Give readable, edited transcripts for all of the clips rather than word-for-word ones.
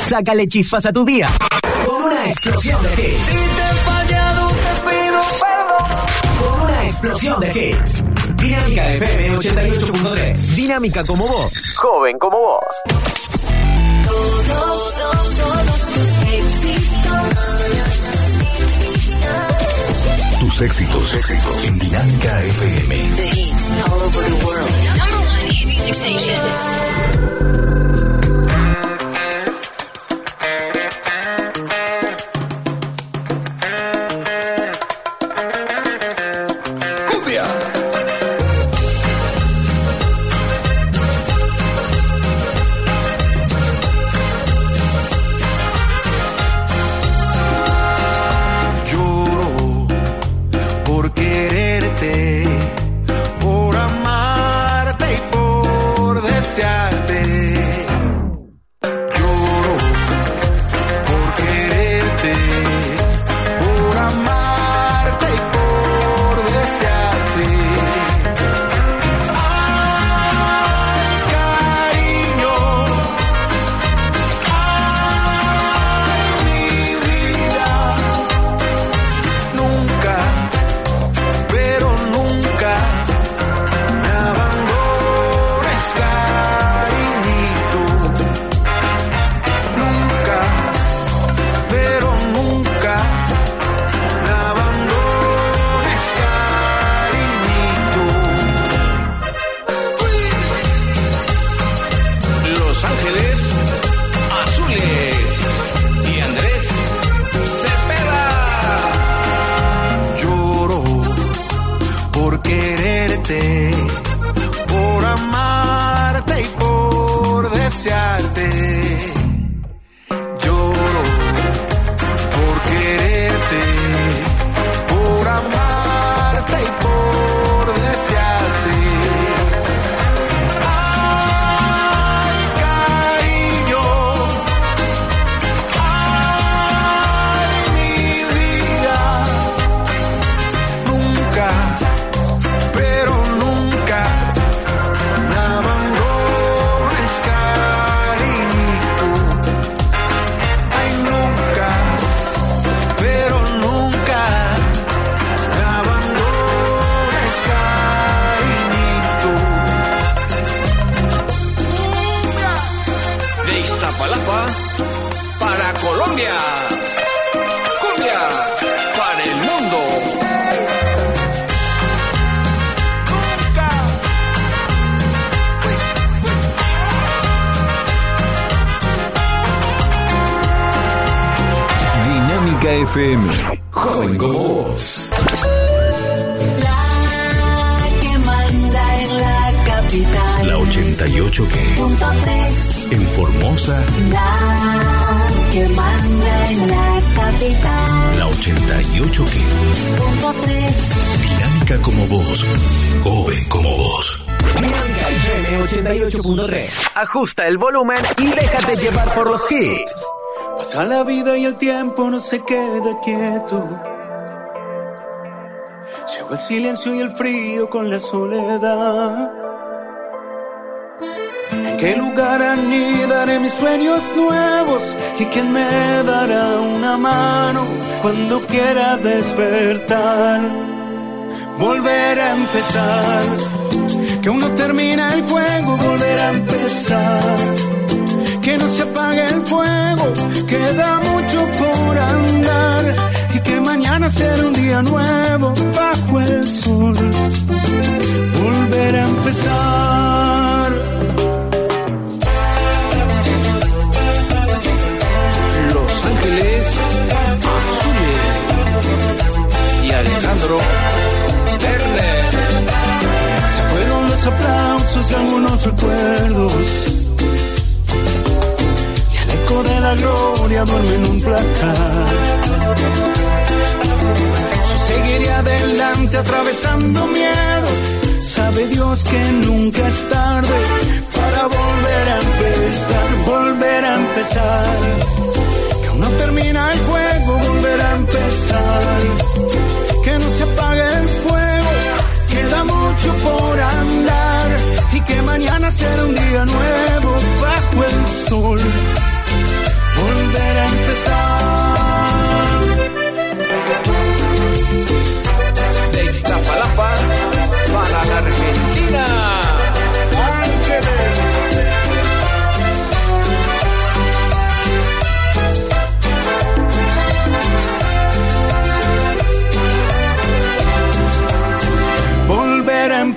Sácale chispas a tu día con una explosión de hits. Si te he fallado, te pido perdón. Con una explosión de hits. Dinámica FM 88.3. Dinámica como vos. Joven como vos. Todos tus éxitos. Tus éxitos en Dinámica FM. The hits all over the world. Number one hit music station. FM, joven como vos. La que manda en la capital. La 88 que. .3. En Formosa. La que manda en la capital. La 88 que. .3. Dinámica como vos, joven como vos. Dinámica FM 88.3. Ajusta el volumen y déjate llevar por los hits. Pasa la vida y el tiempo no se queda quieto. Llegó el silencio y el frío con la soledad. ¿En qué lugar anidaré mis sueños nuevos? ¿Y quién me dará una mano cuando quiera despertar? Volver a empezar. Que aún no termina el juego, volver a empezar. Que no se apague el fuego, queda mucho por andar. Y que mañana será un día nuevo bajo el sol. Volver a empezar. Los Ángeles Azules y Alejandro Lerner. Se fueron los aplausos y algunos recuerdos. De la gloria duerme en un placar. Yo seguiré adelante atravesando miedos. Sabe Dios que nunca es tarde para volver a empezar, volver a empezar. Que aún no termina el juego, volver a empezar. Que no se apague el fuego, queda mucho por andar. Y que mañana será un día nuevo bajo el sol.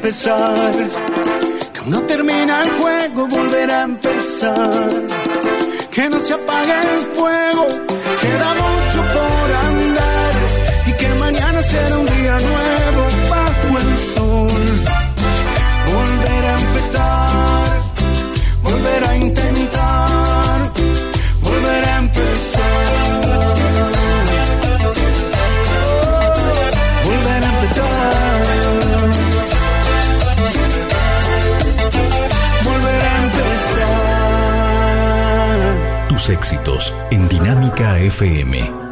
empezar. Que aún no termina el juego, volver a empezar. Que no se apague el fuego, queda mucho por andar. Y que mañana será un día nuevo bajo el sol. Volver a empezar, volver a intentar, volver a empezar. Volver a empezar. Volver a empezar. Tus éxitos en Dinámica FM.